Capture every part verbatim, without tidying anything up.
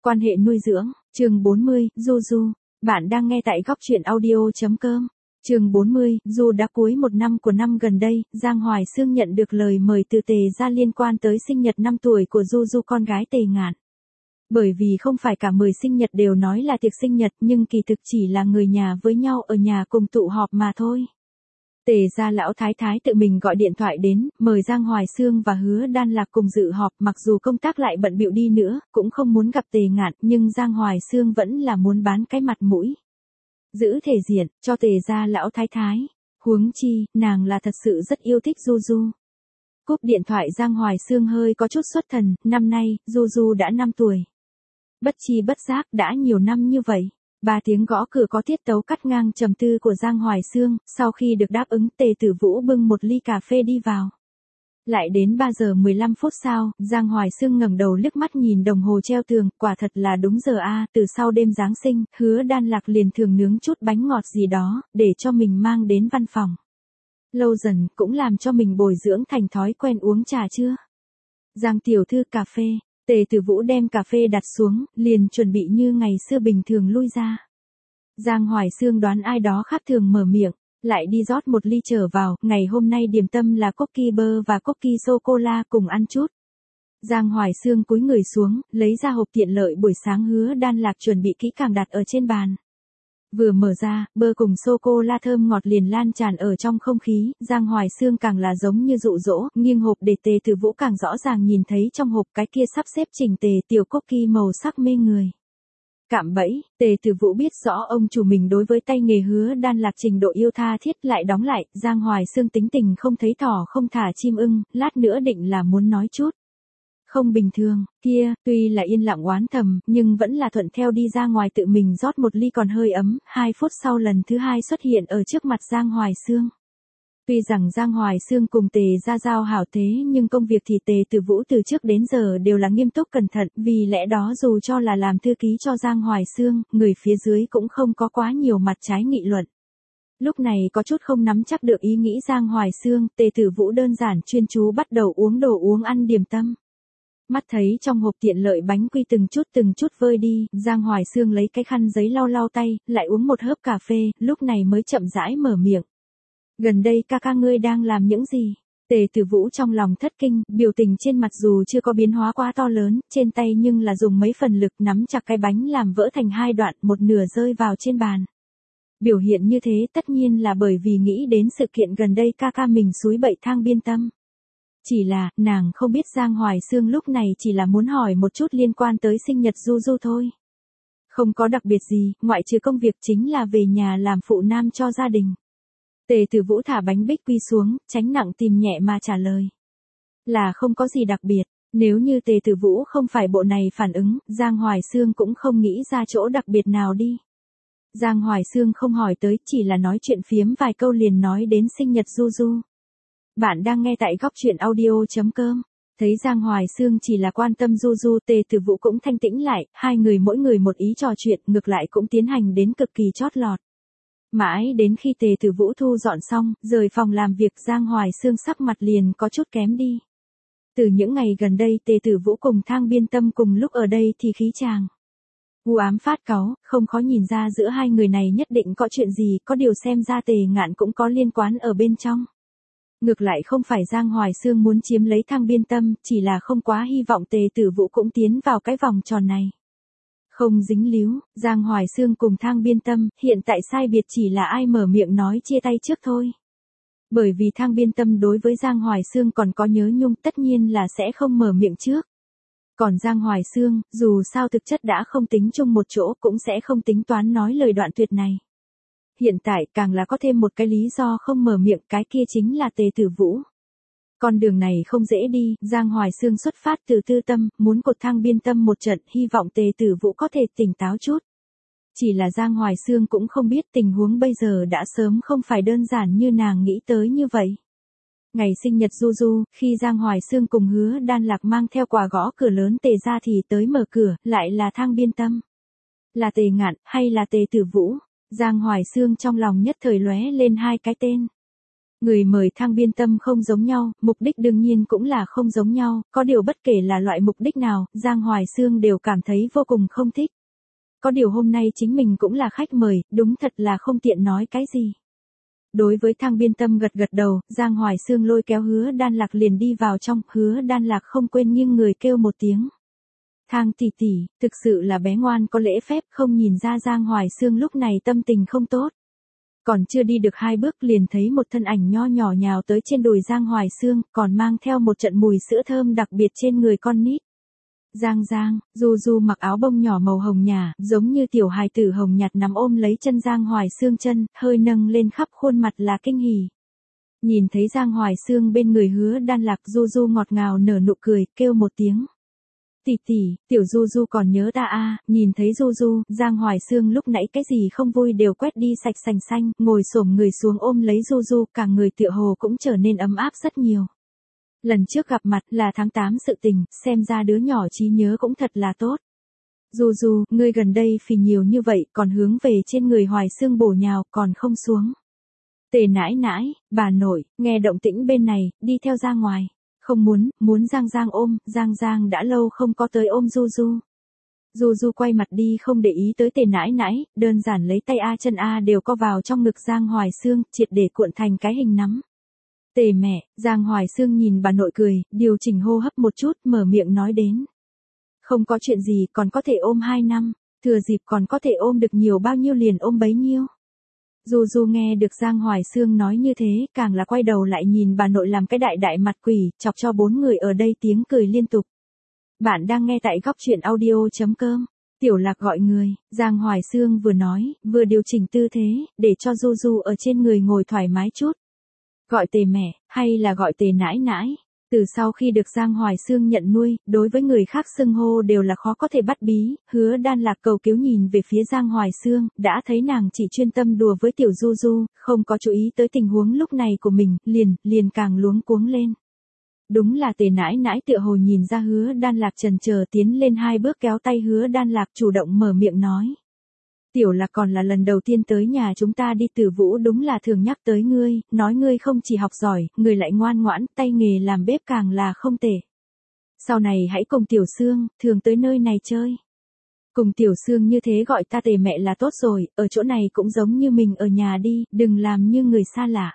Quan hệ nuôi dưỡng, chương bốn mươi, Du Du. Bạn đang nghe tại góc truyện audio chấm com. Chương bốn mươi, dù đã cuối một năm của năm gần đây, Giang Hoài Xương nhận được lời mời từ Tề gia liên quan tới sinh nhật năm tuổi của Du Du con gái Tề Ngạn. Bởi vì không phải cả mười sinh nhật đều nói là tiệc sinh nhật, nhưng kỳ thực chỉ là người nhà với nhau ở nhà cùng tụ họp mà thôi. Tề gia lão thái thái tự mình gọi điện thoại đến, mời Giang Hoài Xương và Hứa Đan Lạc cùng dự họp, mặc dù công tác lại bận bịu đi nữa, cũng không muốn gặp Tề Ngạn, nhưng Giang Hoài Xương vẫn là muốn bán cái mặt mũi, giữ thể diện cho Tề gia lão thái thái. Huống chi, nàng là thật sự rất yêu thích Du Du. Cúp điện thoại Giang Hoài Xương hơi có chút xuất thần, năm nay, Du Du đã năm tuổi. Bất chi bất giác đã nhiều năm như vậy. Ba tiếng gõ cửa có tiết tấu cắt ngang trầm tư của Giang Hoài Xương, sau khi được đáp ứng Tề Tử Vũ bưng một ly cà phê đi vào. Lại đến ba giờ mười lăm phút sau, Giang Hoài Xương ngẩng đầu liếc mắt nhìn đồng hồ treo tường, quả thật là đúng giờ a, từ sau đêm Giáng sinh, Hứa Đan Lạc liền thường nướng chút bánh ngọt gì đó, để cho mình mang đến văn phòng. Lâu dần, cũng làm cho mình bồi dưỡng thành thói quen uống trà chưa. Giang tiểu thư cà phê. Tề Tử Vũ đem cà phê đặt xuống, liền chuẩn bị như ngày xưa bình thường lui ra. Giang Hoài Xương đoán ai đó khác thường mở miệng, lại đi rót một ly trở vào, ngày hôm nay điểm tâm là cookie bơ và cookie sô-cô-la cùng ăn chút. Giang Hoài Xương cúi người xuống, lấy ra hộp tiện lợi buổi sáng Hứa Đan Lạc chuẩn bị kỹ càng đặt ở trên bàn. Vừa mở ra, bơ cùng sô-cô-la thơm ngọt liền lan tràn ở trong không khí, Giang Hoài Xương càng là giống như dụ dỗ, nghiêng hộp để Tề Tử Vũ càng rõ ràng nhìn thấy trong hộp cái kia sắp xếp chỉnh tề tiểu cookie màu sắc mê người. Cạm bẫy, Tề Tử Vũ biết rõ ông chủ mình đối với tay nghề Hứa Đan Lạc trình độ yêu tha thiết, lại đóng lại, Giang Hoài Xương tính tình không thấy thỏ không thả chim ưng, lát nữa định là muốn nói chút không bình thường, kia, tuy là yên lặng oán thầm, nhưng vẫn là thuận theo đi ra ngoài tự mình rót một ly còn hơi ấm, hai phút sau lần thứ hai xuất hiện ở trước mặt Giang Hoài Xương. Tuy rằng Giang Hoài Xương cùng Tề gia giao hảo thế, nhưng công việc thì Tề Tử Vũ từ trước đến giờ đều là nghiêm túc cẩn thận, vì lẽ đó dù cho là làm thư ký cho Giang Hoài Xương, người phía dưới cũng không có quá nhiều mặt trái nghị luận. Lúc này có chút không nắm chắc được ý nghĩ Giang Hoài Xương, Tề Tử Vũ đơn giản chuyên chú bắt đầu uống đồ uống ăn điểm tâm. Mắt thấy trong hộp tiện lợi bánh quy từng chút từng chút vơi đi, Giang Hoài Xương lấy cái khăn giấy lau lau tay, lại uống một hớp cà phê, lúc này mới chậm rãi mở miệng. Gần đây ca ca ngươi đang làm những gì? Tề Tử Vũ trong lòng thất kinh, biểu tình trên mặt dù chưa có biến hóa quá to lớn, trên tay nhưng là dùng mấy phần lực nắm chặt cái bánh làm vỡ thành hai đoạn, một nửa rơi vào trên bàn. Biểu hiện như thế tất nhiên là bởi vì nghĩ đến sự kiện gần đây ca ca mình xúi bậy Thang Biên Tâm. Chỉ là, nàng không biết Giang Hoài Xương lúc này chỉ là muốn hỏi một chút liên quan tới sinh nhật Du Du thôi. Không có đặc biệt gì, ngoại trừ công việc chính là về nhà làm phụ nam cho gia đình. Tề Tử Vũ thả bánh bích quy xuống, tránh nặng tìm nhẹ mà trả lời. Là không có gì đặc biệt, nếu như Tề Tử Vũ không phải bộ này phản ứng, Giang Hoài Xương cũng không nghĩ ra chỗ đặc biệt nào đi. Giang Hoài Xương không hỏi tới, chỉ là nói chuyện phiếm vài câu liền nói đến sinh nhật Du Du. Bạn đang nghe tại góc truyện audio chấm com. Thấy Giang Hoài Xương chỉ là quan tâm Du Du, Tề Tử Vũ cũng thanh tĩnh lại, hai người mỗi người một ý trò chuyện, ngược lại cũng tiến hành đến cực kỳ chót lọt. Mãi đến khi Tề Tử Vũ thu dọn xong, rời phòng làm việc, Giang Hoài Xương sắc mặt liền có chút kém đi. Từ những ngày gần đây Tề Tử Vũ cùng Thang Biên Tâm cùng lúc ở đây thì khí chàng u ám phát cáu, không khó nhìn ra giữa hai người này nhất định có chuyện gì, có điều xem ra Tề Ngạn cũng có liên quan ở bên trong. Ngược lại không phải Giang Hoài Xương muốn chiếm lấy Thang Biên Tâm, chỉ là không quá hy vọng Tề Tử Vũ cũng tiến vào cái vòng tròn này. Không dính líu, Giang Hoài Xương cùng Thang Biên Tâm, hiện tại sai biệt chỉ là ai mở miệng nói chia tay trước thôi. Bởi vì Thang Biên Tâm đối với Giang Hoài Xương còn có nhớ nhung, tất nhiên là sẽ không mở miệng trước. Còn Giang Hoài Xương, dù sao thực chất đã không tính chung một chỗ, cũng sẽ không tính toán nói lời đoạn tuyệt này. Hiện tại càng là có thêm một cái lý do không mở miệng, cái kia chính là Tề Tử Vũ. Con đường này không dễ đi, Giang Hoài Xương xuất phát từ tư tâm, muốn cột Thang Biên Tâm một trận, hy vọng Tề Tử Vũ có thể tỉnh táo chút. Chỉ là Giang Hoài Xương cũng không biết tình huống bây giờ đã sớm không phải đơn giản như nàng nghĩ tới như vậy. Ngày sinh nhật Du Du, khi Giang Hoài Xương cùng Hứa Đan Lạc mang theo quà gõ cửa lớn Tề ra thì tới mở cửa, lại là Thang Biên Tâm. Là Tề Ngạn, hay là Tề Tử Vũ? Giang Hoài Xương trong lòng nhất thời lóe lên hai cái tên. Người mời Thang Biên Tâm không giống nhau, mục đích đương nhiên cũng là không giống nhau, có điều bất kể là loại mục đích nào, Giang Hoài Xương đều cảm thấy vô cùng không thích. Có điều hôm nay chính mình cũng là khách mời, đúng thật là không tiện nói cái gì. Đối với Thang Biên Tâm gật gật đầu, Giang Hoài Xương lôi kéo Hứa Đan Lạc liền đi vào trong, Hứa Đan Lạc không quên nghiêng người kêu một tiếng. Thang tỷ tỷ, thực sự là bé ngoan có lễ phép, không nhìn ra Giang Hoài Xương lúc này tâm tình không tốt. Còn chưa đi được hai bước liền thấy một thân ảnh nho nhỏ nhào tới trên đùi Giang Hoài Xương, còn mang theo một trận mùi sữa thơm đặc biệt trên người con nít. Giang Giang, Du Du mặc áo bông nhỏ màu hồng nhả, giống như tiểu hài tử hồng nhạt nắm ôm lấy chân Giang Hoài Xương chân, hơi nâng lên khắp khuôn mặt là kinh hỉ. Nhìn thấy Giang Hoài Xương bên người Hứa Đan Lạc, Du Du ngọt ngào nở nụ cười, kêu một tiếng. Tỷ tỷ, tiểu Du Du còn nhớ ta a à, nhìn thấy Du Du, Giang Hoài Xương lúc nãy cái gì không vui đều quét đi sạch sành xanh, ngồi xổm người xuống ôm lấy Du Du, cả người tựa hồ cũng trở nên ấm áp rất nhiều. Lần trước gặp mặt là tháng tám sự tình, xem ra đứa nhỏ trí nhớ cũng thật là tốt. Du Du, ngươi gần đây phì nhiều như vậy, còn hướng về trên người Hoài Xương bổ nhào, còn không xuống. Tề nãi nãi, bà nội, nghe động tĩnh bên này, đi theo ra ngoài. Không muốn, muốn Giang Giang ôm, Giang Giang đã lâu không có tới ôm Du Du. Du Du quay mặt đi không để ý tới Tề nãi nãi, đơn giản lấy tay A chân A đều co vào trong ngực Giang Hoài Xương, triệt để cuộn thành cái hình nắm. Tề mẹ, Giang Hoài Xương nhìn bà nội cười, điều chỉnh hô hấp một chút, mở miệng nói đến. Không có chuyện gì, còn có thể ôm hai năm, thừa dịp còn có thể ôm được nhiều bao nhiêu liền ôm bấy nhiêu. Du Du nghe được Giang Hoài Xương nói như thế, càng là quay đầu lại nhìn bà nội làm cái đại đại mặt quỷ, chọc cho bốn người ở đây tiếng cười liên tục. Bạn đang nghe tại góc truyện audio.com. Tiểu Lạc gọi người, Giang Hoài Xương vừa nói, vừa điều chỉnh tư thế, để cho Du Du ở trên người ngồi thoải mái chút. Gọi Tề mẹ, hay là gọi Tề nãi nãi? Từ sau khi được Giang Hoài Xương nhận nuôi, đối với người khác xưng hô đều là khó có thể bắt bí, Hứa Đan Lạc cầu cứu nhìn về phía Giang Hoài Xương, đã thấy nàng chỉ chuyên tâm đùa với tiểu Du Du, không có chú ý tới tình huống lúc này của mình, liền, liền càng luống cuống lên. Đúng là Tề nãi nãi tựa hồ nhìn ra Hứa Đan Lạc chần chờ tiến lên hai bước kéo tay Hứa Đan Lạc chủ động mở miệng nói. Tiểu Lạc còn là lần đầu tiên tới nhà chúng ta đi Tử Vũ, đúng là thường nhắc tới ngươi, nói ngươi không chỉ học giỏi, người lại ngoan ngoãn, tay nghề làm bếp càng là không tệ. Sau này hãy cùng Tiểu Sương, thường tới nơi này chơi. Cùng Tiểu Sương như thế gọi ta Tề mẹ là tốt rồi, ở chỗ này cũng giống như mình ở nhà đi, đừng làm như người xa lạ.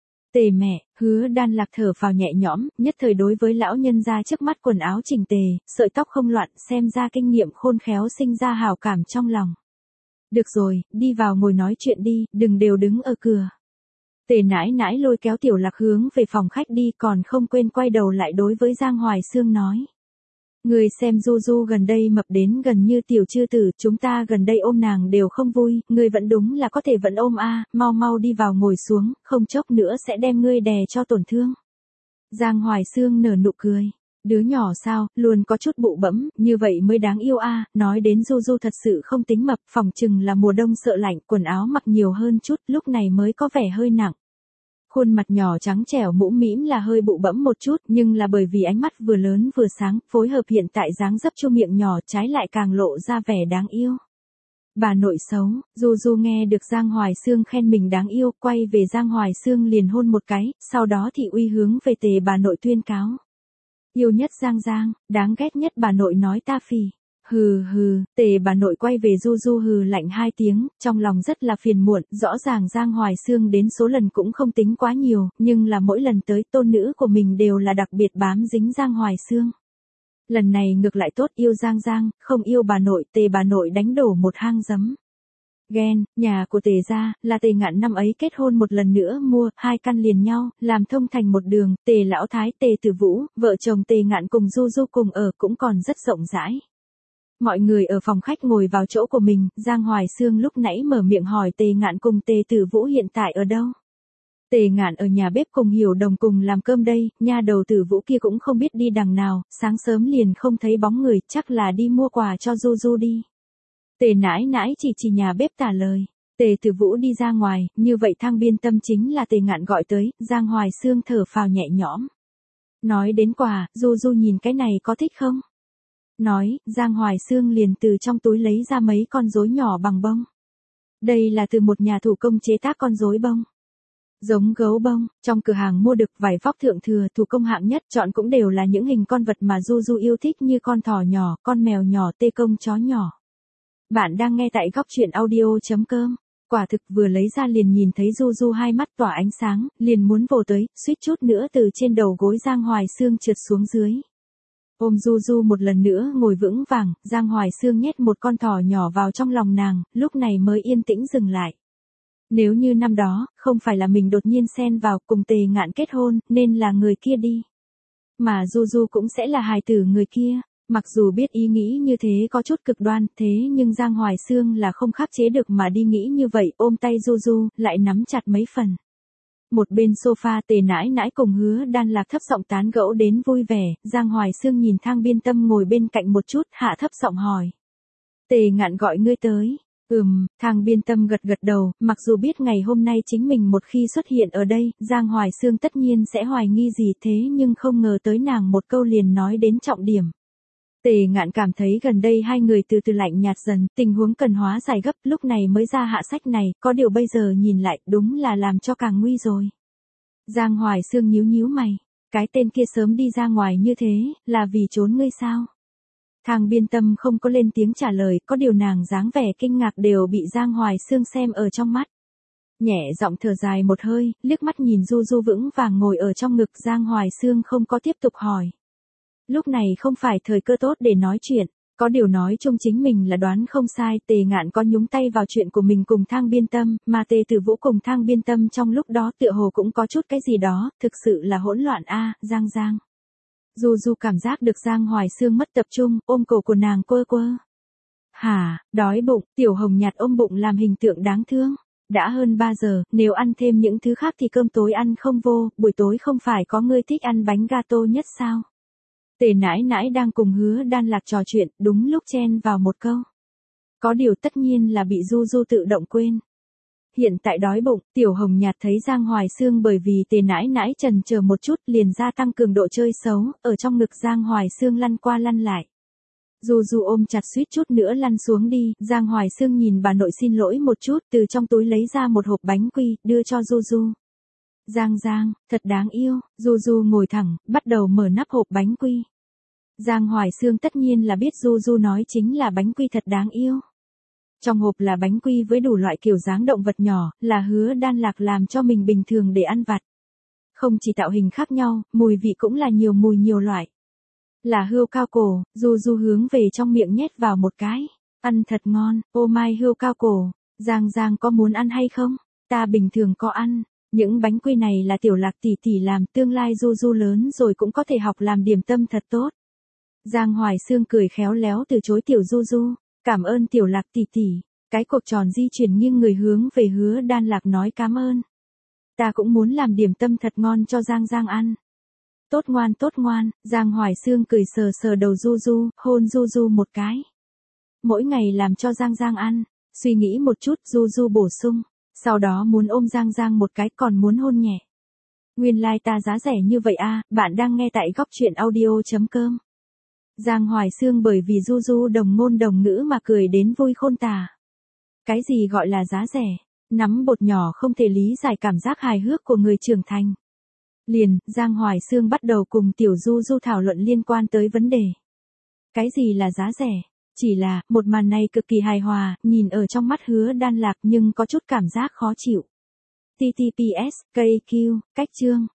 Tề mẹ, Hứa Đan Lạc thở phào nhẹ nhõm, nhất thời đối với lão nhân gia trước mắt quần áo chỉnh tề, sợi tóc không loạn, xem ra kinh nghiệm khôn khéo sinh ra hảo cảm trong lòng. Được rồi, đi vào ngồi nói chuyện đi, đừng đều đứng ở cửa. Tề nãi nãi lôi kéo Tiểu Lạc hướng về phòng khách đi, còn không quên quay đầu lại đối với Giang Hoài Xương nói. Người xem Du Du gần đây mập đến gần như tiểu chư tử, chúng ta gần đây ôm nàng đều không vui, người vẫn đúng là có thể vẫn ôm a, mau mau đi vào ngồi xuống, không chốc nữa sẽ đem ngươi đè cho tổn thương. Giang Hoài Xương nở nụ cười. Đứa nhỏ sao, luôn có chút bụ bẫm, như vậy mới đáng yêu a. Nói đến Du Du thật sự không tính mập, phòng chừng là mùa đông sợ lạnh, quần áo mặc nhiều hơn chút, lúc này mới có vẻ hơi nặng. Khuôn mặt nhỏ trắng trẻo mũm mĩm là hơi bụ bẫm một chút, nhưng là bởi vì ánh mắt vừa lớn vừa sáng, phối hợp hiện tại dáng dấp chu miệng nhỏ trái lại càng lộ ra vẻ đáng yêu. Bà nội xấu, Du Du nghe được Giang Hoài Xương khen mình đáng yêu, quay về Giang Hoài Xương liền hôn một cái, sau đó thì uy hướng về Tề bà nội tuyên cáo. Yêu nhất Giang Giang, đáng ghét nhất bà nội nói ta phì. Hừ hừ, Tề bà nội quay về Du Du hừ lạnh hai tiếng, trong lòng rất là phiền muộn, rõ ràng Giang Hoài Xương đến số lần cũng không tính quá nhiều, nhưng là mỗi lần tới tôn nữ của mình đều là đặc biệt bám dính Giang Hoài Xương. Lần này ngược lại tốt, yêu Giang Giang, không yêu bà nội, Tề bà nội đánh đổ một hang giấm. Ghen, nhà của Tề gia, là Tề Ngạn năm ấy kết hôn một lần nữa mua, hai căn liền nhau, làm thông thành một đường, Tề Lão Thái, Tề Tử Vũ, vợ chồng Tề Ngạn cùng Du Du cùng ở cũng còn rất rộng rãi. Mọi người ở phòng khách ngồi vào chỗ của mình, Giang Hoài Xương lúc nãy mở miệng hỏi Tề Ngạn cùng Tề Tử Vũ hiện tại ở đâu. Tề Ngạn ở nhà bếp cùng Hiểu Đồng cùng làm cơm đây, nha đầu Tử Vũ kia cũng không biết đi đằng nào, sáng sớm liền không thấy bóng người, chắc là đi mua quà cho Du Du đi. Tề nãi nãi chỉ chỉ nhà bếp tả lời. Tề Tử Vũ đi ra ngoài, như vậy Thang Biên Tâm chính là Tề Ngạn gọi tới, Giang Hoài Xương thở phào nhẹ nhõm. Nói đến quà, Du Du nhìn cái này có thích không? Nói, Giang Hoài Xương liền từ trong túi lấy ra mấy con rối nhỏ bằng bông. Đây là từ một nhà thủ công chế tác con rối bông. Giống gấu bông, trong cửa hàng mua được vải vóc thượng thừa thủ công hạng nhất, chọn cũng đều là những hình con vật mà Du Du yêu thích như con thỏ nhỏ, con mèo nhỏ, tê công chó nhỏ. Bạn đang nghe tại góc truyện audio.com. Quả thực vừa lấy ra liền nhìn thấy Du Du hai mắt tỏa ánh sáng, liền muốn vồ tới, suýt chút nữa từ trên đầu gối Giang Hoài Xương trượt xuống dưới. Ôm Du Du một lần nữa ngồi vững vàng, Giang Hoài Xương nhét một con thỏ nhỏ vào trong lòng nàng, lúc này mới yên tĩnh dừng lại. Nếu như năm đó, không phải là mình đột nhiên xen vào cùng Tề Ngạn kết hôn, nên là người kia đi. Mà Du Du cũng sẽ là hài tử người kia. Mặc dù biết ý nghĩ như thế có chút cực đoan, thế nhưng Giang Hoài Xương là không khắc chế được mà đi nghĩ như vậy, ôm tay Du Du, lại nắm chặt mấy phần. Một bên sofa Tề nãi nãi cùng Hứa Đan Lạc thấp giọng tán gẫu đến vui vẻ, Giang Hoài Xương nhìn Thang Biên Tâm ngồi bên cạnh một chút, hạ thấp giọng hỏi. Tề Ngạn gọi ngươi tới. Ừm, Thang Biên Tâm gật gật đầu, mặc dù biết ngày hôm nay chính mình một khi xuất hiện ở đây, Giang Hoài Xương tất nhiên sẽ hoài nghi gì thế nhưng không ngờ tới nàng một câu liền nói đến trọng điểm. Tề Ngạn cảm thấy gần đây hai người từ từ lạnh nhạt dần, tình huống cần hóa giải gấp, lúc này mới ra hạ sách này, có điều bây giờ nhìn lại, đúng là làm cho càng nguy rồi. Giang Hoài Xương nhíu nhíu mày, cái tên kia sớm đi ra ngoài như thế, là vì trốn ngươi sao? Thang Biên Tâm không có lên tiếng trả lời, có điều nàng dáng vẻ kinh ngạc đều bị Giang Hoài Xương xem ở trong mắt. Nhẹ giọng thở dài một hơi, liếc mắt nhìn Du Du vững vàng ngồi ở trong ngực, Giang Hoài Xương không có tiếp tục hỏi. Lúc này không phải thời cơ tốt để nói chuyện, có điều nói chung chính mình là đoán không sai, Tề Ngạn có nhúng tay vào chuyện của mình cùng Thang Biên Tâm, mà Tề Tử Vũ cùng Thang Biên Tâm trong lúc đó tựa hồ cũng có chút cái gì đó, thực sự là hỗn loạn a, Giang Giang. Du Du cảm giác được Giang Hoài Xương mất tập trung, ôm cổ của nàng quơ quơ. Hả, đói bụng, Tiểu Hồng nhặt ôm bụng làm hình tượng đáng thương. Đã hơn ba giờ, nếu ăn thêm những thứ khác thì cơm tối ăn không vô, buổi tối không phải có ngươi thích ăn bánh gato nhất sao? Tề nãi nãi đang cùng Hứa Đan Lạc trò chuyện, đúng lúc chen vào một câu. Có điều tất nhiên là bị Du Du tự động quên. Hiện tại đói bụng, Tiểu Hồng nhạt thấy Giang Hoài Xương bởi vì Tề nãi nãi trần chờ một chút liền gia tăng cường độ chơi xấu, ở trong ngực Giang Hoài Xương lăn qua lăn lại. Du Du ôm chặt suýt chút nữa lăn xuống đi, Giang Hoài Xương nhìn bà nội xin lỗi một chút, từ trong túi lấy ra một hộp bánh quy, đưa cho Du Du. Giang Giang, thật đáng yêu, Du Du ngồi thẳng, bắt đầu mở nắp hộp bánh quy. Giang Hoài Xương tất nhiên là biết Du Du nói chính là bánh quy thật đáng yêu. Trong hộp là bánh quy với đủ loại kiểu dáng động vật nhỏ, là Hứa Đan Lạc làm cho mình bình thường để ăn vặt. Không chỉ tạo hình khác nhau, mùi vị cũng là nhiều mùi nhiều loại. Là hươu cao cổ, Du Du hướng về trong miệng nhét vào một cái. Ăn thật ngon, ô mai hươu cao cổ, Giang Giang có muốn ăn hay không? Ta bình thường có ăn. Những bánh quy này là Tiểu Lạc tỷ tỷ làm, tương lai Du Du lớn rồi cũng có thể học làm điểm tâm thật tốt. Giang Hoài Xương cười khéo léo từ chối Tiểu Du Du, cảm ơn Tiểu Lạc tỷ tỷ. Cái cột tròn di chuyển nghiêng người hướng về Hứa Đan Lạc nói cảm ơn. Ta cũng muốn làm điểm tâm thật ngon cho Giang Giang ăn. Tốt ngoan tốt ngoan, Giang Hoài Xương cười sờ sờ đầu Du Du, hôn Du Du một cái. Mỗi ngày làm cho Giang Giang ăn, suy nghĩ một chút Du Du bổ sung. Sau đó muốn ôm Giang Giang một cái còn muốn hôn nhẹ. Nguyên lai like ta giá rẻ như vậy a, bạn đang nghe tại góc truyện audio.com. Giang Hoài Xương bởi vì Du Du đồng ngôn đồng ngữ mà cười đến vui khôn tả. Cái gì gọi là giá rẻ? Nắm bột nhỏ không thể lý giải cảm giác hài hước của người trưởng thành. Liền, Giang Hoài Xương bắt đầu cùng Tiểu Du Du thảo luận liên quan tới vấn đề. Cái gì là giá rẻ? Chỉ là, một màn này cực kỳ hài hòa, nhìn ở trong mắt Hứa Đan Lạc nhưng có chút cảm giác khó chịu. T T P S, K Q, cách chương.